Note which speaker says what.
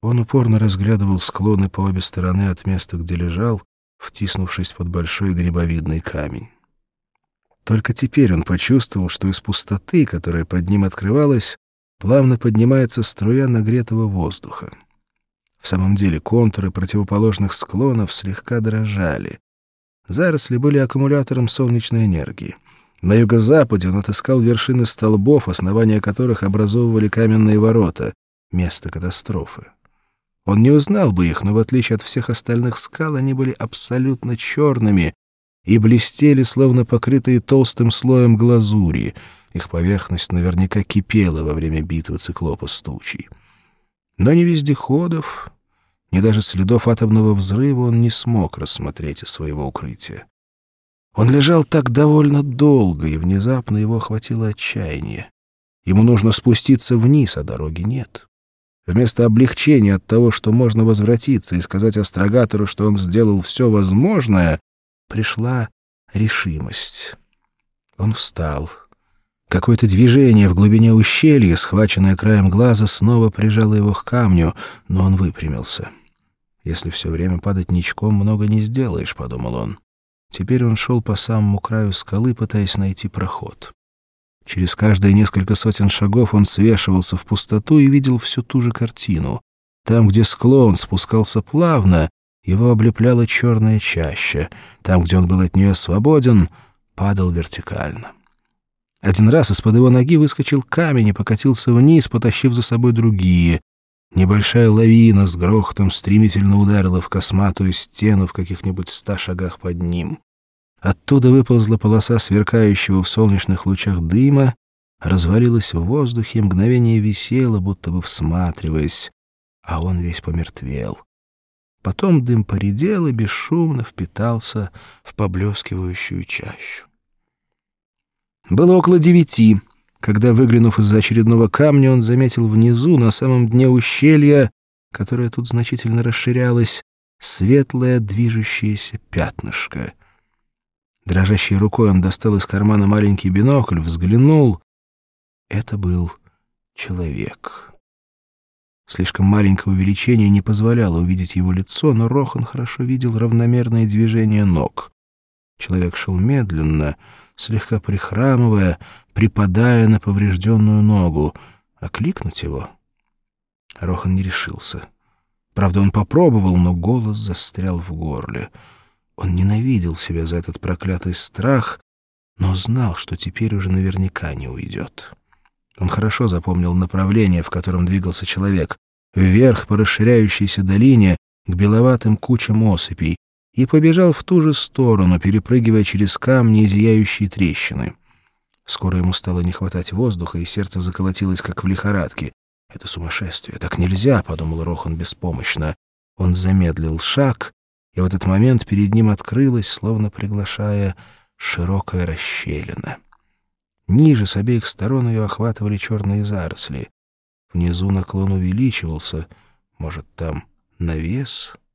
Speaker 1: Он упорно разглядывал склоны по обе стороны от места, где лежал, втиснувшись под большой грибовидный камень. Только теперь он почувствовал, что из пустоты, которая под ним открывалась, плавно поднимается струя нагретого воздуха. В самом деле контуры противоположных склонов слегка дрожали. Заросли были аккумулятором солнечной энергии. На юго-западе он отыскал вершины столбов, основания которых образовывали каменные ворота, место катастрофы. Он не узнал бы их, но в отличие от всех остальных скал они были абсолютно черными и блестели, словно покрытые толстым слоем глазури. Их поверхность наверняка кипела во время битвы циклопа с тучей. Но ни вездеходов, ни даже следов атомного взрыва он не смог рассмотреть из своего укрытия. Он лежал так довольно долго, и внезапно его охватило отчаяние. Ему нужно спуститься вниз, а дороги нет. Вместо облегчения от того, что можно возвратиться и сказать астрогатору, что он сделал все возможное, пришла решимость. Он встал. Какое-то движение в глубине ущелья, схваченное краем глаза, снова прижало его к камню, но он выпрямился. «Если все время падать ничком, много не сделаешь», — подумал он. Теперь он шел по самому краю скалы, пытаясь найти проход. Через каждые несколько сотен шагов он свешивался в пустоту и видел всю ту же картину. Там, где склон спускался плавно, его облепляла черная чаща. Там, где он был от нее свободен, падал вертикально. Один раз из-под его ноги выскочил камень и покатился вниз, потащив за собой другие. Небольшая лавина с грохотом стремительно ударила в косматую стену в каких-нибудь 100 шагах под ним. Оттуда выползла полоса сверкающего в солнечных лучах дыма, развалилась в воздухе и мгновение висела, будто бы всматриваясь, а он весь помертвел. Потом дым поредел и бесшумно впитался в поблескивающую чащу. Было около 9, когда, выглянув из-за очередного камня, он заметил внизу, на самом дне ущелья, которое тут значительно расширялось, светлое движущееся пятнышко. Дрожащей рукой он достал из кармана маленький бинокль, взглянул. Это был человек. Слишком маленькое увеличение не позволяло увидеть его лицо, но Рохан хорошо видел равномерные движения ног. Человек шел медленно, слегка прихрамывая, припадая на поврежденную ногу. Окликнуть его? Рохан не решился. Правда, он попробовал, но голос застрял в горле. Он ненавидел себя за этот проклятый страх, но знал, что теперь уже наверняка не уйдет. Он хорошо запомнил направление, в котором двигался человек, вверх по расширяющейся долине к беловатым кучам осыпей, и побежал в ту же сторону, перепрыгивая через камни и зияющие трещины. Скоро ему стало не хватать воздуха, и сердце заколотилось, как в лихорадке. «Это сумасшествие! Так нельзя!» — подумал Рохан беспомощно. Он замедлил шаг, и в этот момент перед ним открылась, словно приглашая, широкая расщелина. Ниже с обеих сторон ее охватывали черные заросли. Внизу наклон увеличивался. Может, там навес?